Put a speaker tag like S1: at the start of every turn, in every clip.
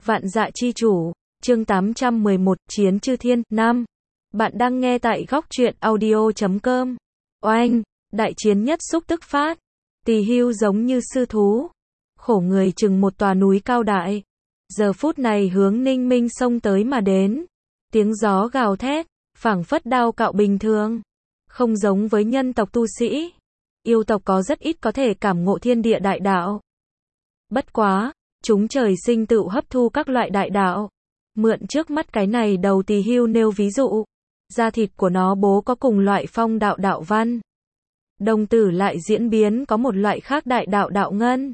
S1: Vạn Dạ Chi Chủ, chương 811, Chiến Chư Thiên, Nam. Bạn đang nghe tại góc truyện audio.com. Oanh, đại chiến nhất xúc tức phát. Tỳ Hưu giống như sư thú. Khổ người chừng một tòa núi cao đại. Giờ phút này hướng Ninh Minh xông tới mà đến. Tiếng gió gào thét, phảng phất đao cạo bình thường. Không giống với nhân tộc tu sĩ. Yêu tộc có rất ít có thể cảm ngộ thiên địa đại đạo. Bất quá, chúng trời sinh tự hấp thu các loại đại đạo. Mượn trước mắt cái này đầu Tỳ Hưu nêu ví dụ. Da thịt của nó bố có cùng loại phong đạo đạo văn. Đồng tử lại diễn biến có một loại khác đại đạo đạo ngân.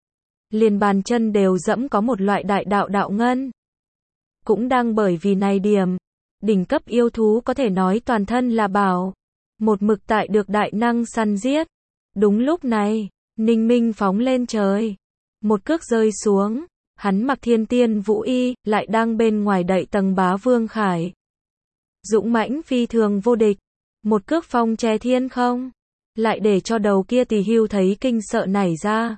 S1: Liền bàn chân đều dẫm có một loại đại đạo đạo ngân. Cũng đang bởi vì này điểm, đỉnh cấp yêu thú có thể nói toàn thân là bảo. Một mực tại được đại năng săn giết. Đúng lúc này, Ninh Minh phóng lên trời. Một cước rơi xuống, hắn mặc thiên tiên vũ y, lại đang bên ngoài đậy tầng bá vương khải. Dũng mãnh phi thường vô địch. Một cước phong che thiên không. Lại để cho đầu kia Tỳ Hưu thấy kinh sợ nảy ra.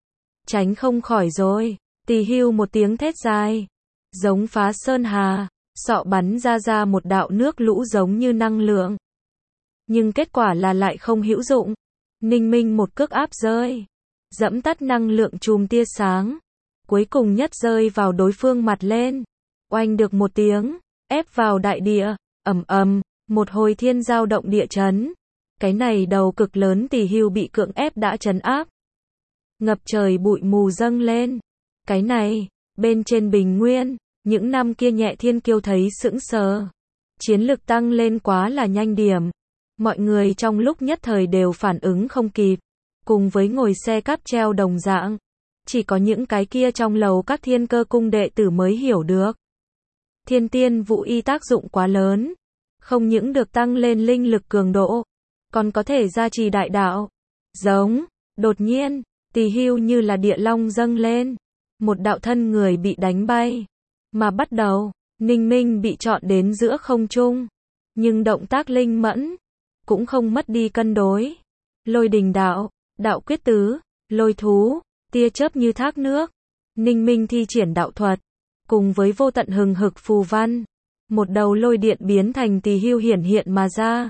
S1: Tránh không khỏi rồi. Tỳ Hưu một tiếng thét dài. Giống phá sơn hà. Sọ bắn ra một đạo nước lũ giống như năng lượng. Nhưng kết quả là lại không hữu dụng. Ninh Minh một cước áp rơi. Dẫm tắt năng lượng chùm tia sáng. Cuối cùng nhất rơi vào đối phương mặt lên. Oanh được một tiếng. Ép vào đại địa. Ầm ầm. Một hồi thiên giao động địa chấn. Cái này đầu cực lớn Tỳ Hưu bị cưỡng ép đã trấn áp. Ngập trời bụi mù dâng lên. Cái này, bên trên bình nguyên, những năm kia nhẹ thiên kiêu thấy sững sờ. Chiến lực tăng lên quá là nhanh điểm. Mọi người trong lúc nhất thời đều phản ứng không kịp. Cùng với ngồi xe cáp treo đồng dạng. Chỉ có những cái kia trong lầu các thiên cơ cung đệ tử mới hiểu được. Thiên tiên vũ y tác dụng quá lớn. Không những được tăng lên linh lực cường độ. Còn có thể gia trì đại đạo. Giống, đột nhiên, Tỳ Hưu như là địa long dâng lên. Một đạo thân người bị đánh bay. Mà bắt đầu, Ninh Minh bị chọn đến giữa không trung. Nhưng động tác linh mẫn. Cũng không mất đi cân đối. Lôi đình đạo, đạo quyết tứ, lôi thú, tia chớp như thác nước. Ninh Minh thi triển đạo thuật. Cùng với vô tận hừng hực phù văn. Một đầu lôi điện biến thành Tỳ Hưu hiển hiện mà ra.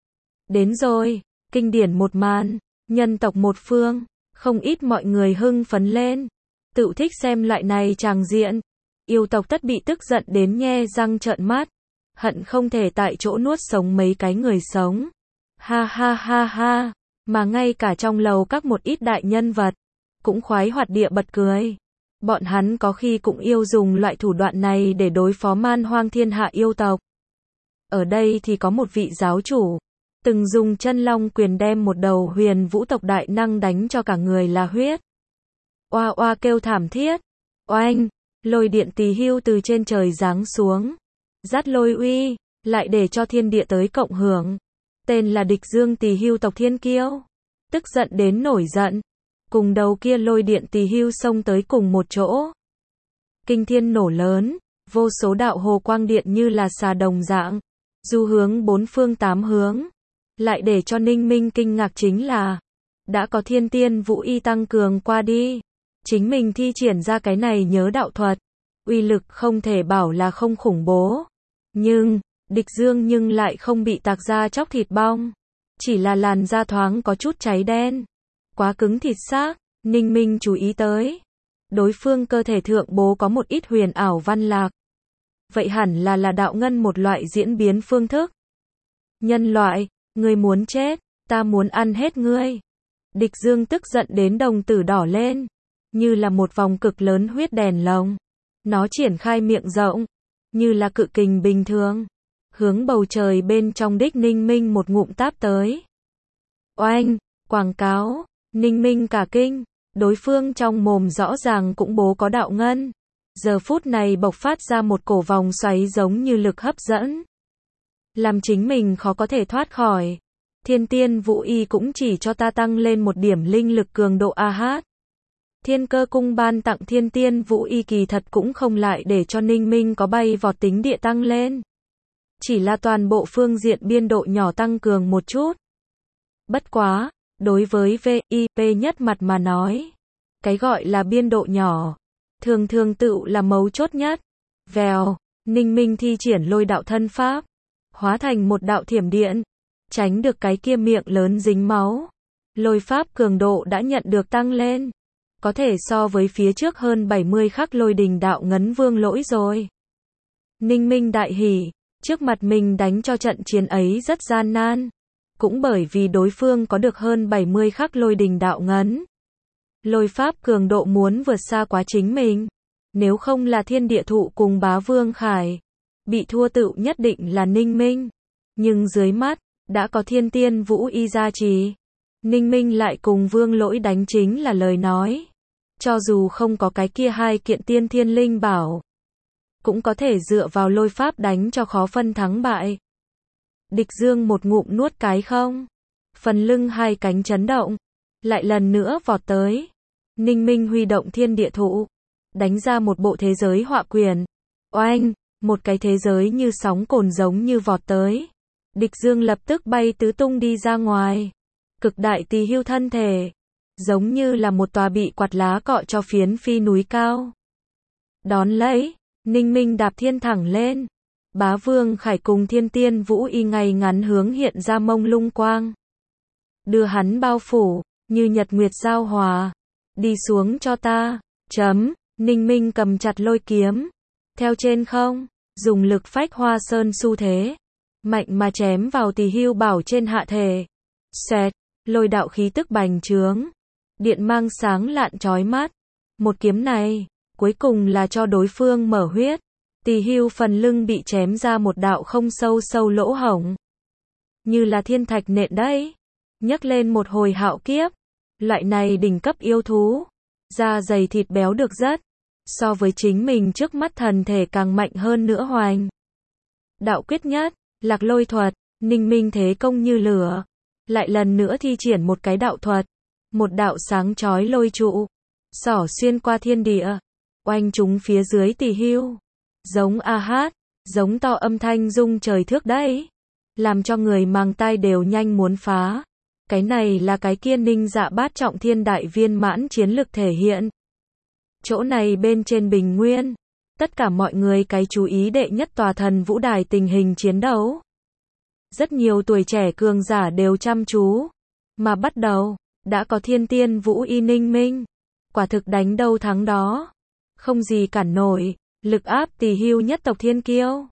S1: Đến rồi, kinh điển một màn, nhân tộc một phương, không ít mọi người hưng phấn lên. Tự thích xem loại này tràng diện. Yêu tộc tất bị tức giận đến nhe răng trợn mắt. Hận không thể tại chỗ nuốt sống mấy cái người sống. Ha ha ha ha. Mà ngay cả trong lầu các một ít đại nhân vật, cũng khoái hoạt địa bật cười. Bọn hắn có khi cũng yêu dùng loại thủ đoạn này để đối phó man hoang thiên hạ yêu tộc. Ở đây thì có một vị giáo chủ. Từng dùng chân long quyền đem một đầu huyền vũ tộc đại năng đánh cho cả người là huyết. Oa oa kêu thảm thiết. Oanh, lôi điện Tỳ Hưu từ trên trời giáng xuống. Dắt lôi uy, lại để cho thiên địa tới cộng hưởng. Tên là Địch Dương Tỳ Hưu tộc thiên kiêu. Tức giận đến nổi giận. Cùng đầu kia lôi điện Tỳ Hưu xông tới cùng một chỗ. Kinh thiên nổ lớn, vô số đạo hồ quang điện như là xà đồng dạng. Du hướng bốn phương tám hướng. Lại để cho Ninh Minh kinh ngạc chính là, đã có thiên tiên vũ y tăng cường qua đi. Chính mình thi triển ra cái này nhớ đạo thuật. Uy lực không thể bảo là không khủng bố. Nhưng, Địch Dương nhưng lại không bị tạc ra chóc thịt bong. Chỉ là làn da thoáng có chút cháy đen. Quá cứng thịt xác, Ninh Minh chú ý tới. Đối phương cơ thể thượng bố có một ít huyền ảo văn lạc. Vậy hẳn là đạo ngân một loại diễn biến phương thức. Nhân loại, ngươi muốn chết, ta muốn ăn hết ngươi. Địch Dương tức giận đến đồng tử đỏ lên. Như là một vòng cực lớn huyết đèn lồng. Nó triển khai miệng rộng. Như là cự kình bình thường. Hướng bầu trời bên trong đích Ninh Minh một ngụm táp tới. Oanh, quảng cáo. Ninh Minh cả kinh. Đối phương trong mồm rõ ràng cũng bố có đạo ngân. Giờ phút này bộc phát ra một cổ vòng xoáy giống như lực hấp dẫn. Làm chính mình khó có thể thoát khỏi. Thiên tiên vũ y cũng chỉ cho ta tăng lên một điểm linh lực cường độ AH. Thiên cơ cung ban tặng thiên tiên vũ y kỳ thật cũng không lại để cho Ninh Minh có bay vọt tính địa tăng lên. Chỉ là toàn bộ phương diện biên độ nhỏ tăng cường một chút. Bất quá, đối với VIP nhất mặt mà nói. Cái gọi là biên độ nhỏ. thường thường tựu là mấu chốt nhất. Vèo, Ninh Minh thi triển lôi đạo thân pháp, hóa thành một đạo thiểm điện, tránh được cái kia miệng lớn dính máu. Lôi pháp cường độ đã nhận được tăng lên, có thể so với phía trước hơn 70 khắc lôi đình đạo ngấn vương lỗi rồi. Ninh Minh đại hỉ, trước mặt mình đánh cho trận chiến ấy rất gian nan, cũng bởi vì đối phương có được hơn 70 khắc lôi đình đạo ngấn. Lôi pháp cường độ muốn vượt xa quá chính mình, nếu không là thiên địa thụ cùng bá vương khải, bị thua tựu nhất định là Ninh Minh. Nhưng dưới mắt, đã có thiên tiên vũ y gia trì, Ninh Minh lại cùng vương lỗi đánh chính là lời nói. Cho dù không có cái kia hai kiện tiên thiên linh bảo, cũng có thể dựa vào lôi pháp đánh cho khó phân thắng bại. Địch Dương một ngụm nuốt cái không, phần lưng hai cánh chấn động, lại lần nữa vọt tới. Ninh Minh huy động thiên địa thụ, đánh ra một bộ thế giới họa quyền. Oanh, một cái thế giới như sóng cồn giống như vọt tới. Địch Dương lập tức bay tứ tung đi ra ngoài. Cực đại tỳ hưu thân thể, giống như là một tòa bị quạt lá cọ cho phiến phi núi cao. Đón lấy, Ninh Minh đạp thiên thẳng lên. Bá Vương Khải cùng thiên tiên vũ y ngay ngắn hướng hiện ra mông lung quang. Đưa hắn bao phủ, như nhật nguyệt giao hòa. Đi xuống cho ta. Chấm, Ninh Minh cầm chặt lôi kiếm. Theo trên không, dùng lực phách hoa sơn xu thế. Mạnh mà chém vào tỳ hưu bảo trên hạ thể. Xẹt, lôi đạo khí tức bành trướng. Điện mang sáng lạn chói mắt. Một kiếm này, cuối cùng là cho đối phương mở huyết. Tỳ hưu phần lưng bị chém ra một đạo không sâu sâu lỗ hổng. Như là thiên thạch nện đấy. Nhấc lên một hồi hạo kiếp. Loại này đỉnh cấp yêu thú. Da dày thịt béo được rất. So với chính mình trước mắt thần thể càng mạnh hơn nữa hoành. Đạo quyết nhất, lạc lôi thuật, Ninh Minh thế công như lửa. Lại lần nữa thi triển một cái đạo thuật. Một đạo sáng chói lôi trụ. Xỏ xuyên qua thiên địa. Oanh chúng phía dưới tỳ hưu. Giống a hát, giống to âm thanh rung trời thước đấy. Làm cho người mang tai đều nhanh muốn phá. Cái này là cái kia Ninh Dạ bát trọng thiên đại viên mãn chiến lực thể hiện. Chỗ này bên trên bình nguyên, tất cả mọi người cái chú ý đệ nhất tòa thần vũ đài tình hình chiến đấu. Rất nhiều tuổi trẻ cường giả đều chăm chú. Mà bắt đầu, đã có thiên tiên vũ y Ninh Minh. Quả thực đánh đâu thắng đó. Không gì cản nổi. Lực áp tỳ hưu nhất tộc thiên kiêu.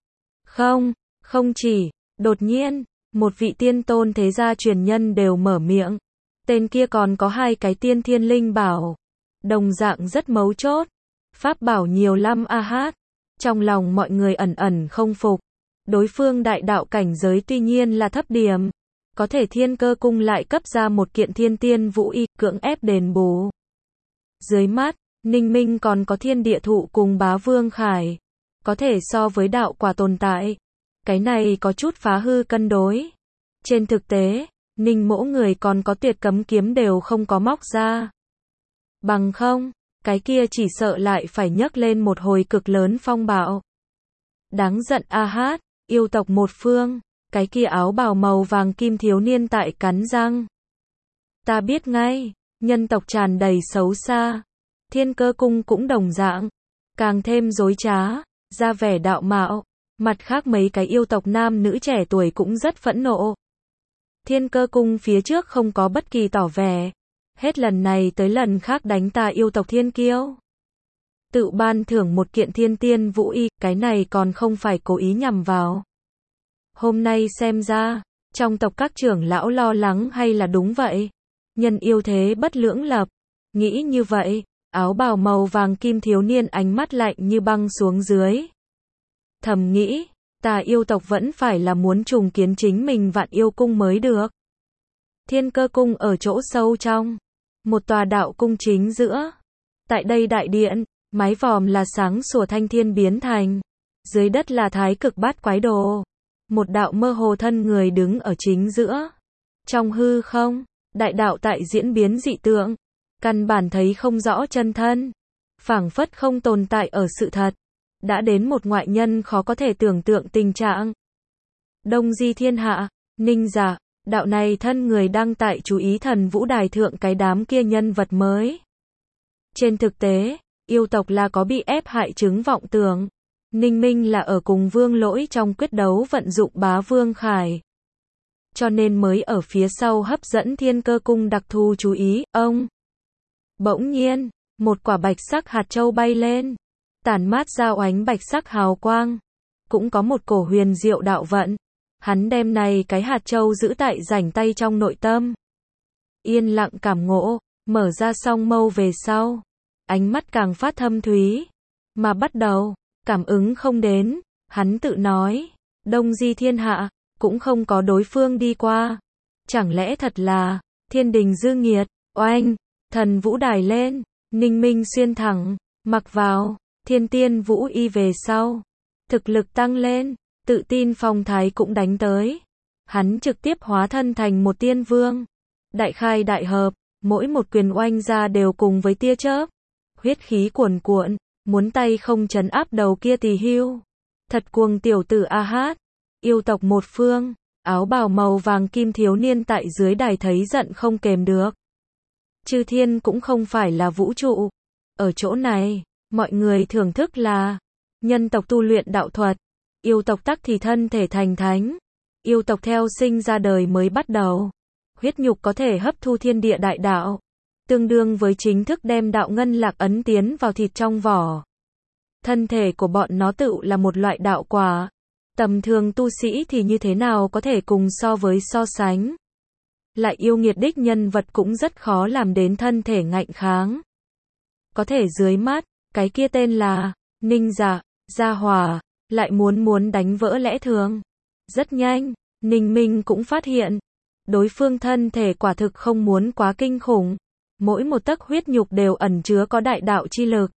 S1: Không chỉ, đột nhiên, một vị tiên tôn thế gia truyền nhân đều mở miệng. Tên kia còn có hai cái tiên thiên linh bảo. Đồng dạng rất mấu chốt. Pháp bảo nhiều lắm a hát. Trong lòng mọi người ẩn ẩn không phục. Đối phương đại đạo cảnh giới tuy nhiên là thấp điểm. Có thể Thiên Cơ Cung lại cấp ra một kiện thiên tiên vũ y cưỡng ép đền bù. Dưới mắt, Ninh Minh còn có thiên địa thụ cùng bá vương khải. Có thể so với đạo quả tồn tại. Cái này có chút phá hư cân đối. Trên thực tế, Ninh mỗ người còn có tuyệt cấm kiếm đều không có móc ra. Bằng không, cái kia chỉ sợ lại phải nhấc lên một hồi cực lớn phong bạo. Đáng giận a hát, yêu tộc một phương, cái kia áo bào màu vàng kim thiếu niên tại cắn răng. Ta biết ngay, nhân tộc tràn đầy xấu xa. Thiên Cơ Cung cũng đồng dạng, càng thêm dối trá, ra vẻ đạo mạo. Mặt khác mấy cái yêu tộc nam nữ trẻ tuổi cũng rất phẫn nộ. Thiên Cơ Cung phía trước không có bất kỳ tỏ vẻ. Hết lần này tới lần khác đánh ta yêu tộc thiên kiêu. Tự ban thưởng một kiện thiên tiên vũ y, cái này còn không phải cố ý nhằm vào. Hôm nay xem ra, trong tộc các trưởng lão lo lắng hay là đúng vậy. Nhân yêu thế bất lưỡng lập. Nghĩ như vậy, áo bào màu vàng kim thiếu niên ánh mắt lạnh như băng xuống dưới. Thầm nghĩ, ta yêu tộc vẫn phải là muốn trùng kiến chính mình Vạn Yêu Cung mới được. Thiên Cơ Cung ở chỗ sâu trong. Một tòa đạo cung chính giữa. Tại đây đại điện, mái vòm là sáng sủa thanh thiên biến thành. Dưới đất là thái cực bát quái đồ. Một đạo mơ hồ thân người đứng ở chính giữa. Trong hư không, đại đạo tại diễn biến dị tượng. Căn bản thấy không rõ chân thân. Phảng phất không tồn tại ở sự thật. Đã đến một ngoại nhân khó có thể tưởng tượng tình trạng. Đông Di thiên hạ, Ninh Dạ, đạo này thân người đang tại chú ý thần vũ đài thượng cái đám kia nhân vật mới. Trên thực tế, Yêu tộc là có bị ép hại chứng vọng tưởng. Ninh Minh là ở cùng Vương Lỗi trong quyết đấu vận dụng Bá Vương Khải. Cho nên mới ở phía sau hấp dẫn Thiên Cơ Cung đặc thù chú ý, ông. Bỗng nhiên, một quả bạch sắc hạt châu bay lên, tản mát ra oánh bạch sắc hào quang. Cũng có một cổ huyền diệu đạo vận. Hắn đem này cái hạt châu giữ tại rảnh tay trong nội tâm. Yên lặng cảm ngộ, mở ra song mâu về sau. Ánh mắt càng phát thâm thúy. Mà bắt đầu, cảm ứng không đến, hắn tự nói. Đông di thiên hạ, cũng không có đối phương đi qua. Chẳng lẽ thật là, thiên đình dư nghiệt, oanh, thần vũ đài lên, Ninh Minh xuyên thẳng, mặc vào, thiên tiên vũ y về sau. Thực lực tăng lên, tự tin phong thái cũng đánh tới. Hắn trực tiếp hóa thân thành một tiên vương. Đại khai đại hợp, mỗi một quyền oanh ra đều cùng với tia chớp. Huyết khí cuồn cuộn, muốn tay không trấn áp đầu kia Tỳ Hưu. Thật cuồng tiểu tử a hát. Yêu tộc một phương, áo bào màu vàng kim thiếu niên tại dưới đài thấy giận không kềm được. Chư thiên cũng không phải là vũ trụ. Ở chỗ này, mọi người thưởng thức là nhân tộc tu luyện đạo thuật, yêu tộc tắc thì thân thể thành thánh. Yêu tộc theo sinh ra đời mới bắt đầu. Huyết nhục có thể hấp thu thiên địa đại đạo, tương đương với chính thức đem đạo ngân lạc ấn tiến vào thịt trong vỏ. Thân thể của bọn nó tự là một loại đạo quả. Tầm thường tu sĩ thì như thế nào có thể cùng so với so sánh. Lại yêu nghiệt đích nhân vật cũng rất khó làm đến thân thể ngạnh kháng. Có thể dưới mắt, cái kia tên là Ninh Dạ, Gia Hỏa, lại muốn đánh vỡ lẽ thường. Rất nhanh, Ninh Minh cũng phát hiện, đối phương thân thể quả thực không muốn quá kinh khủng. Mỗi một tấc huyết nhục đều ẩn chứa có đại đạo chi lực.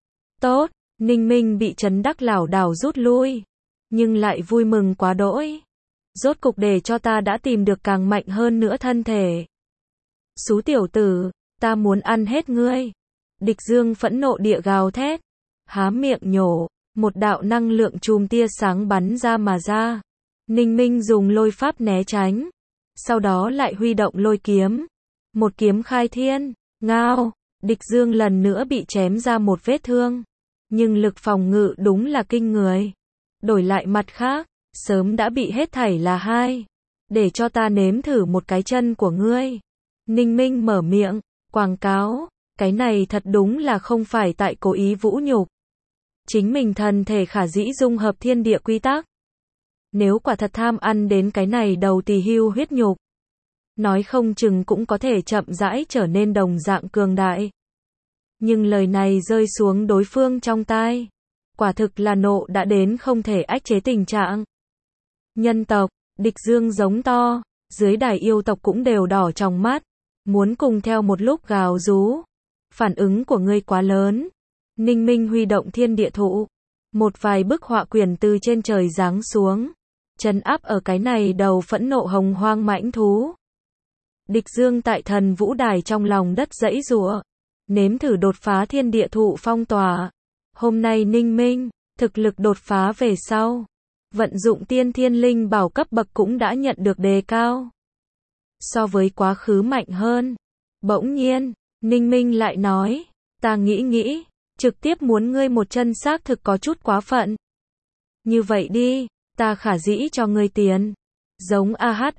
S1: Tốt, Ninh Minh bị chấn đắc lảo đảo rút lui. Nhưng lại vui mừng quá đỗi. Rốt cục để cho ta đã tìm được càng mạnh hơn nữa thân thể. Xú tiểu tử, ta muốn ăn hết ngươi. Địch Dương phẫn nộ địa gào thét. Há miệng nhổ, một đạo năng lượng chùm tia sáng bắn ra mà ra. Ninh Minh dùng lôi pháp né tránh. Sau đó lại huy động lôi kiếm. Một kiếm khai thiên, ngao. Địch Dương lần nữa bị chém ra một vết thương. Nhưng lực phòng ngự đúng là kinh người. Đổi lại mặt khác, sớm đã bị hết thảy là hai. Để cho ta nếm thử một cái chân của ngươi. Ninh Minh mở miệng, quảng cáo. Cái này thật đúng là không phải tại cố ý vũ nhục. Chính mình thân thể khả dĩ dung hợp thiên địa quy tắc. Nếu quả thật tham ăn đến cái này đầu Tỳ Hưu huyết nhục, nói không chừng cũng có thể chậm rãi trở nên đồng dạng cường đại. Nhưng lời này rơi xuống đối phương trong tai. Quả thực là nộ đã đến không thể ách chế tình trạng. Nhân tộc, Địch Dương giống to, dưới đài yêu tộc cũng đều đỏ trong mắt. Muốn cùng theo một lúc gào rú. Phản ứng của ngươi quá lớn. Ninh Minh huy động thiên địa thụ. Một vài bức họa quyển từ trên trời giáng xuống. Trấn áp ở cái này đầu phẫn nộ hồng hoang mãnh thú. Địch Dương tại thần vũ đài trong lòng đất giãy giụa. Nếm thử đột phá thiên địa thụ phong tỏa. Hôm nay Ninh Minh, thực lực đột phá về sau. Vận dụng tiên thiên linh bảo cấp bậc cũng đã nhận được đề cao. So với quá khứ mạnh hơn. Bỗng nhiên, Ninh Minh lại nói, ta nghĩ, trực tiếp muốn ngươi một chân xác thực có chút quá phận. Như vậy đi, ta khả dĩ cho ngươi tiền. Giống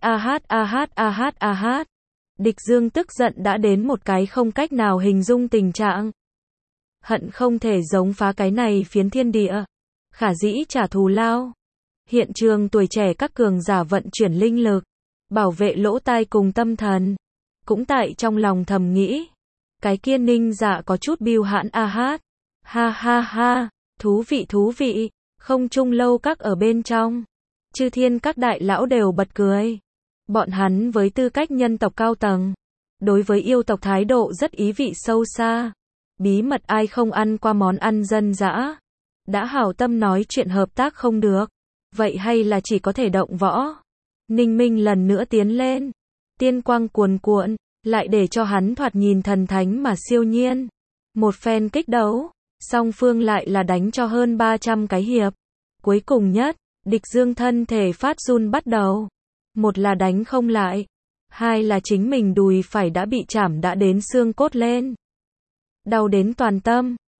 S1: a hát. Địch Dương tức giận đã đến một cái không cách nào hình dung tình trạng. Hận không thể giống phá cái này phiến thiên địa. Khả dĩ trả thù lao. Hiện trường tuổi trẻ các cường giả vận chuyển linh lực. Bảo vệ lỗ tai cùng tâm thần. Cũng tại trong lòng thầm nghĩ. Cái kia Ninh Dạ có chút biêu hãn a hát. Ha, thú vị. Không chung lâu các ở bên trong. Chư thiên các đại lão đều bật cười. Bọn hắn với tư cách nhân tộc cao tầng. Đối với yêu tộc thái độ rất ý vị sâu xa. Bí mật ai không ăn qua món ăn dân dã. Đã hảo tâm nói chuyện hợp tác không được. Vậy hay là chỉ có thể động võ. Ninh Minh lần nữa tiến lên. Tiên quang cuồn cuộn. Lại để cho hắn thoạt nhìn thần thánh mà siêu nhiên. Một phen kích đấu. Song phương lại là đánh cho hơn 300 cái hiệp. Cuối cùng nhất, Địch Dương thân thể phát run bắt đầu. Một là đánh không lại. Hai là chính mình đùi phải đã bị chảm đã đến xương cốt lên. Đau đến toàn tâm.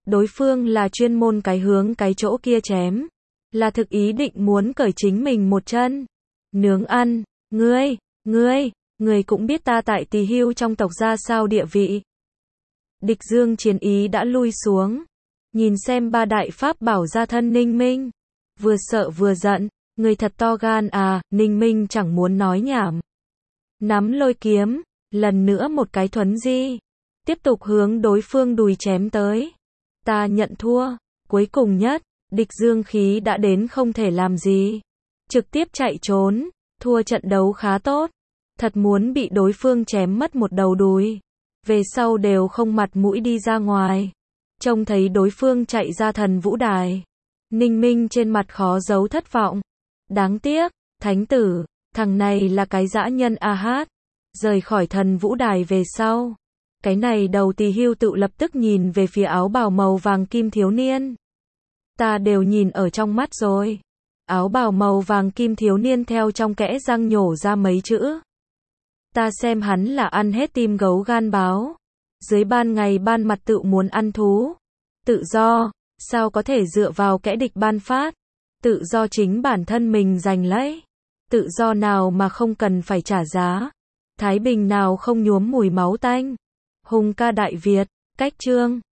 S1: Đối phương là chuyên môn cái hướng cái chỗ kia chém. Là thực ý định muốn cởi chính mình một chân. Nướng ăn. Ngươi cũng biết ta tại Tỳ Hưu trong tộc ra sao địa vị. Địch Dương chiến ý đã lui xuống. Nhìn xem ba đại pháp bảo ra thân Ninh Minh. Vừa sợ vừa giận. Người thật to gan à, Ninh Minh chẳng muốn nói nhảm. Nắm lôi kiếm. Lần nữa một cái thuấn di. Tiếp tục hướng đối phương đùi chém tới. Ta nhận thua. Cuối cùng nhất. Địch Dương khí đã đến không thể làm gì. Trực tiếp chạy trốn. Thua trận đấu khá tốt. Thật muốn bị đối phương chém mất một đầu đùi. Về sau đều không mặt mũi đi ra ngoài. Trông thấy đối phương chạy ra thần vũ đài. Ninh Minh trên mặt khó giấu thất vọng. Đáng tiếc, thánh tử, thằng này là cái dã nhân a hát. Rời khỏi thần vũ đài về sau. Cái này đầu Tỳ Hưu tự lập tức nhìn về phía áo bào màu vàng kim thiếu niên. Ta đều nhìn ở trong mắt rồi. Áo bào màu vàng kim thiếu niên theo trong kẽ răng nhổ ra mấy chữ. Ta xem hắn là ăn hết tim gấu gan báo. Dưới ban ngày ban mặt tự muốn ăn thú. Tự do, sao có thể dựa vào kẻ địch ban phát. Tự do chính bản thân mình giành lấy. Tự do nào mà không cần phải trả giá. Thái bình nào không nhuốm mùi máu tanh. Hùng ca Đại Việt, cách chương.